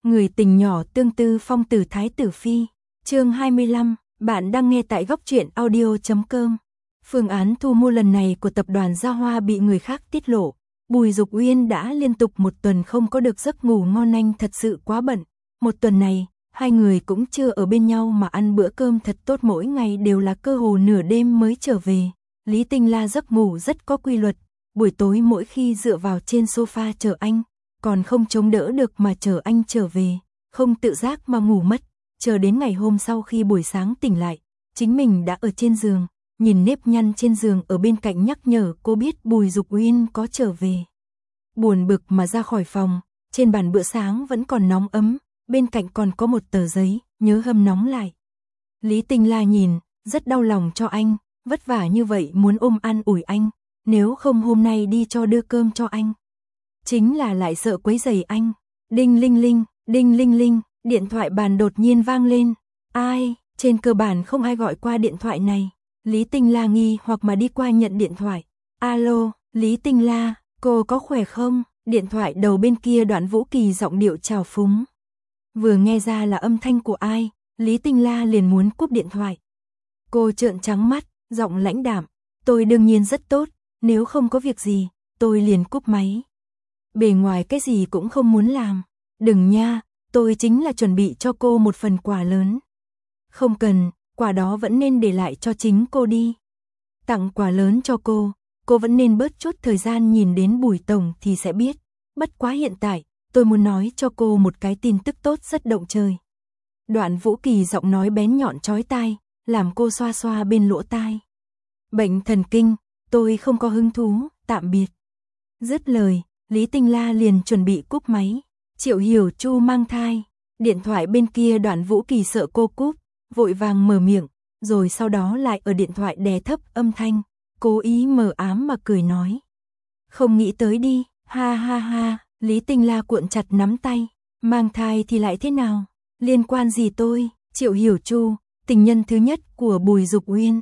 Người tình nhỏ tương tư phong tử thái tử phi. Chương 25, bạn đang nghe tại góc truyện audio.com. Phương án thu mua lần này của tập đoàn Gia Hoa bị người khác tiết lộ. Bùi Dục Uyên đã liên tục một tuần không có được giấc ngủ ngon, anh thật sự quá bận. Một tuần này, hai người cũng chưa ở bên nhau mà ăn bữa cơm thật tốt, mỗi ngày đều là cơ hồ nửa đêm mới trở về. Lý Tinh La giấc ngủ rất có quy luật, buổi tối mỗi khi dựa vào trên sofa chờ anh, còn không chống đỡ được mà chờ anh trở về, không tự giác mà ngủ mất, chờ đến ngày hôm sau khi buổi sáng tỉnh lại, chính mình đã ở trên giường, nhìn nếp nhăn trên giường ở bên cạnh nhắc nhở cô biết Bùi Dục Uyên có trở về. Buồn bực mà ra khỏi phòng, trên bàn bữa sáng vẫn còn nóng ấm, bên cạnh còn có một tờ giấy, nhớ hâm nóng lại. Lý Tinh La nhìn, rất đau lòng cho anh, vất vả như vậy muốn ôm an ủi anh, nếu không hôm nay đi cho đưa cơm cho anh. Chính là lại sợ quấy rầy anh. Đinh linh linh, điện thoại bàn đột nhiên vang lên. Ai, trên cơ bản không ai gọi qua điện thoại này. Lý Tinh La nghi hoặc mà đi qua nhận điện thoại. Alo, Lý Tinh La, cô có khỏe không? Điện thoại đầu bên kia Đoạn Vũ Kỳ giọng điệu trào phúng. Vừa nghe ra là âm thanh của ai, Lý Tinh La liền muốn cúp điện thoại. Cô trợn trắng mắt, giọng lãnh đạm. Tôi đương nhiên rất tốt, nếu không có việc gì, tôi liền cúp máy. Bề ngoài cái gì cũng không muốn làm. Đừng nha, tôi chính là chuẩn bị cho cô một phần quà lớn. Không cần, quà đó vẫn nên để lại cho chính cô đi. Tặng quà lớn cho cô vẫn nên bớt chút thời gian nhìn đến Bùi tổng thì sẽ biết. Bất quá hiện tại, tôi muốn nói cho cô một cái tin tức tốt rất động trời. Đoạn Vũ Kỳ giọng nói bén nhọn chói tai, làm cô xoa xoa bên lỗ tai. Bệnh thần kinh, tôi không có hứng thú, tạm biệt. Dứt lời, Lý Tinh La liền chuẩn bị cúp máy. Triệu Hiểu Chu mang thai. Điện thoại bên kia Đoạn Vũ Kỳ sợ cô cúp, vội vàng mở miệng, rồi sau đó lại ở điện thoại đè thấp âm thanh, cố ý mờ ám mà cười nói. Không nghĩ tới đi, ha ha ha. Lý Tinh La cuộn chặt nắm tay. Mang thai thì lại thế nào? Liên quan gì tôi? Triệu Hiểu Chu, tình nhân thứ nhất của Bùi Dục Uyên.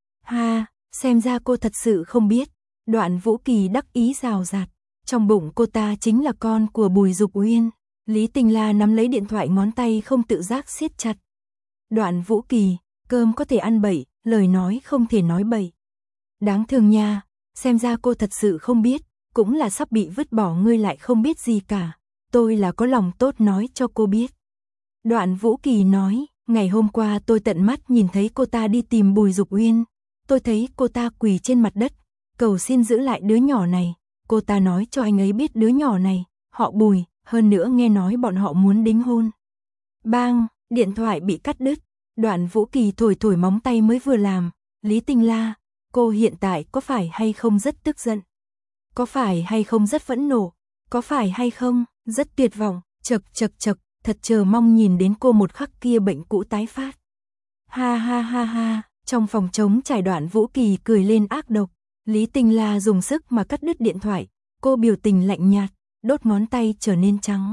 Ha, xem ra cô thật sự không biết. Đoạn Vũ Kỳ đắc ý rào rạt. Trong bụng cô ta chính là con của Bùi Dục Uyên. Lý Tinh La nắm lấy điện thoại, ngón tay không tự giác siết chặt. Đoạn Vũ Kỳ, cơm có thể ăn bậy, lời nói không thể nói bậy. Đáng thương nha, xem ra cô thật sự không biết, cũng là sắp bị vứt bỏ ngươi lại không biết gì cả. Tôi là có lòng tốt nói cho cô biết. Đoạn Vũ Kỳ nói, ngày hôm qua tôi tận mắt nhìn thấy cô ta đi tìm Bùi Dục Uyên. Tôi thấy cô ta quỳ trên mặt đất, cầu xin giữ lại đứa nhỏ này. Cô ta nói cho anh ấy biết đứa nhỏ này, họ Bùi, hơn nữa nghe nói bọn họ muốn đính hôn. Bang, điện thoại bị cắt đứt. Đoạn Vũ Kỳ thổi thổi móng tay mới vừa làm. Lý Tinh La, cô hiện tại có phải hay không rất tức giận? Có phải hay không rất phẫn nộ? Có phải hay không rất tuyệt vọng? Chật, thật chờ mong nhìn đến cô một khắc kia bệnh cũ tái phát. Ha ha ha ha, trong phòng trống trải Đoạn Vũ Kỳ cười lên ác độc. Lý Tinh La dùng sức mà cắt đứt điện thoại, cô biểu tình lạnh nhạt, đốt ngón tay trở nên trắng.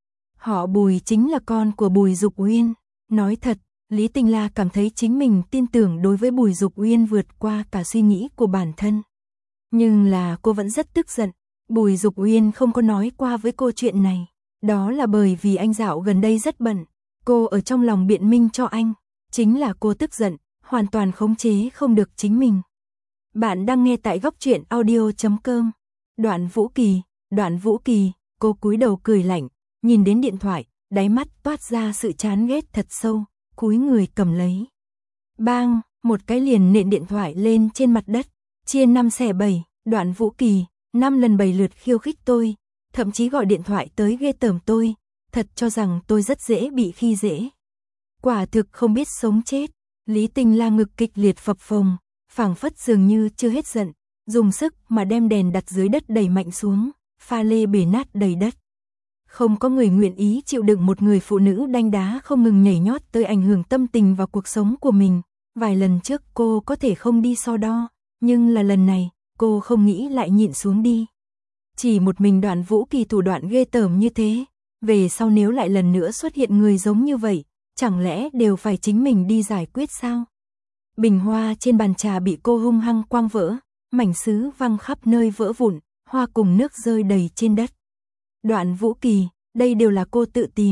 Họ Bùi chính là con của Bùi Dục Uyên. Nói thật, Lý Tinh La cảm thấy chính mình tin tưởng đối với Bùi Dục Uyên vượt qua cả suy nghĩ của bản thân. Nhưng là cô vẫn rất tức giận, Bùi Dục Uyên không có nói qua với cô chuyện này. Đó là bởi vì anh dạo gần đây rất bận, cô ở trong lòng biện minh cho anh. Chính là cô tức giận, hoàn toàn khống chế không được chính mình. Bạn đang nghe tại góc truyện audio.com. Đoạn Vũ Kỳ, cô cúi đầu cười lạnh, nhìn đến điện thoại, đáy mắt toát ra sự chán ghét thật sâu, cúi người cầm lấy. Bang, một cái liền nện điện thoại lên trên mặt đất, chia 5 xẻ 7, Đoạn Vũ Kỳ, 5 lần 7 lượt khiêu khích tôi, thậm chí gọi điện thoại tới ghê tởm tôi, thật cho rằng tôi rất dễ bị khi dễ. Quả thực không biết sống chết. Lý Tinh La ngực kịch liệt phập phồng, phảng phất dường như chưa hết giận, dùng sức mà đem đèn đặt dưới đất đẩy mạnh xuống, pha lê bể nát đầy đất. Không có người nguyện ý chịu đựng một người phụ nữ đanh đá không ngừng nhảy nhót tới ảnh hưởng tâm tình và cuộc sống của mình. Vài lần trước cô có thể không đi so đo, nhưng là lần này, cô không nghĩ lại nhịn xuống đi. Chỉ một mình Đoạn Vũ Kỳ thủ đoạn ghê tởm như thế, về sau nếu lại lần nữa xuất hiện người giống như vậy, chẳng lẽ đều phải chính mình đi giải quyết sao? Bình hoa trên bàn trà bị cô hung hăng quăng vỡ, mảnh sứ văng khắp nơi vỡ vụn, hoa cùng nước rơi đầy trên đất. Đoạn Vũ Kỳ, đây đều là cô tự tìm,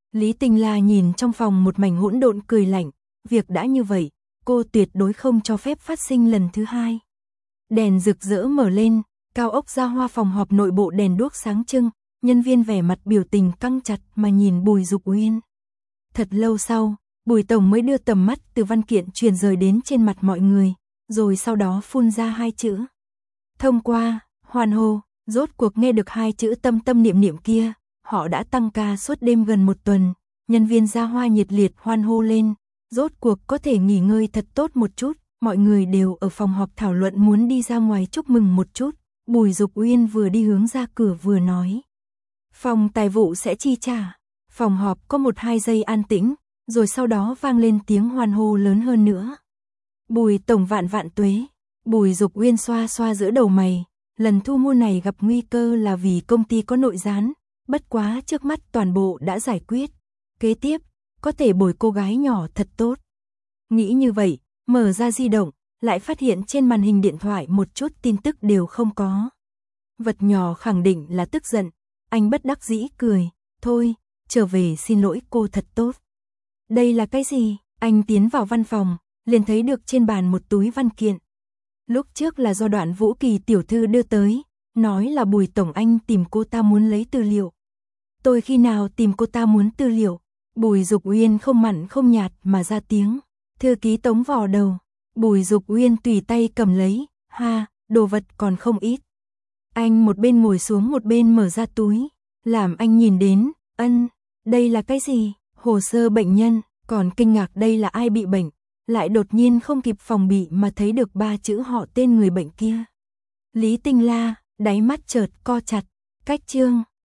Lý Tinh La nhìn trong phòng một mảnh hỗn độn cười lạnh, việc đã như vậy, cô tuyệt đối không cho phép phát sinh lần thứ hai. Đèn rực rỡ mở lên, cao ốc Gia Hoa phòng họp nội bộ đèn đuốc sáng trưng, nhân viên vẻ mặt biểu tình căng chặt mà nhìn Bùi Dục Uyên. Thật lâu sau, Bùi Tổng mới đưa tầm mắt từ văn kiện truyền rời đến trên mặt mọi người, rồi sau đó phun ra hai chữ. Thông qua, hoan hô, rốt cuộc nghe được hai chữ tâm tâm niệm niệm kia, họ đã tăng ca suốt đêm gần một tuần, nhân viên Gia Hoa nhiệt liệt hoan hô lên, rốt cuộc có thể nghỉ ngơi thật tốt một chút, mọi người đều ở phòng họp thảo luận muốn đi ra ngoài chúc mừng một chút, Bùi Dục Uyên vừa đi hướng ra cửa vừa nói. Phòng tài vụ sẽ chi trả, phòng họp có 1-2 giây an tĩnh, rồi sau đó vang lên tiếng hoan hô lớn hơn nữa. Bùi Tổng vạn vạn tuế, Bùi Dục Uyên xoa xoa giữa đầu mày, lần thu mua này gặp nguy cơ là vì công ty có nội gián, bất quá trước mắt toàn bộ đã giải quyết. Kế tiếp, có thể bồi cô gái nhỏ thật tốt. Nghĩ như vậy, mở ra di động, lại phát hiện trên màn hình điện thoại một chút tin tức đều không có. Vật nhỏ khẳng định là tức giận, anh bất đắc dĩ cười, thôi, trở về xin lỗi cô thật tốt. Đây là cái gì? Anh tiến vào văn phòng, liền thấy được trên bàn một túi văn kiện. Lúc trước là do Đoạn Vũ Kỳ tiểu thư đưa tới, nói là Bùi Tổng anh tìm cô ta muốn lấy tư liệu. Tôi khi nào tìm cô ta muốn tư liệu? Bùi Dục Uyên không mặn không nhạt mà ra tiếng. Thư ký Tống vò đầu. Bùi Dục Uyên tùy tay cầm lấy, ha, đồ vật còn không ít. Anh một bên ngồi xuống một bên mở ra túi, làm anh nhìn đến, đây là cái gì? Hồ sơ bệnh nhân, còn kinh ngạc đây là ai bị bệnh, lại đột nhiên không kịp phòng bị mà thấy được 3 chữ họ tên người bệnh kia. Lý Tinh La, đáy mắt chợt co chặt, cách chương.